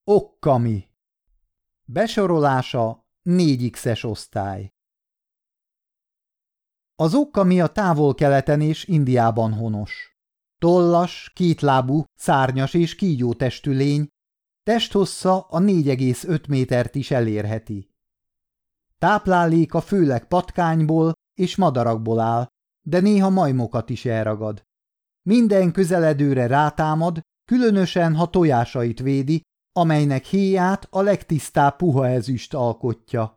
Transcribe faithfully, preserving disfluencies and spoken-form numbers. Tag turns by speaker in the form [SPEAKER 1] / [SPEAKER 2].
[SPEAKER 1] Okkami. Besorolása négy X-es osztály. Az okkami a távol-keleten és Indiában honos. Tollas, kétlábú, szárnyas és kígyótestű lény, testhossza a négy egész öt métert is elérheti. Tápláléka főleg patkányból és madarakból áll, de néha majmokat is elragad. Minden közeledőre rátámad, különösen ha tojásait védi, amelynek héját a legtisztább puha ezüst alkotja.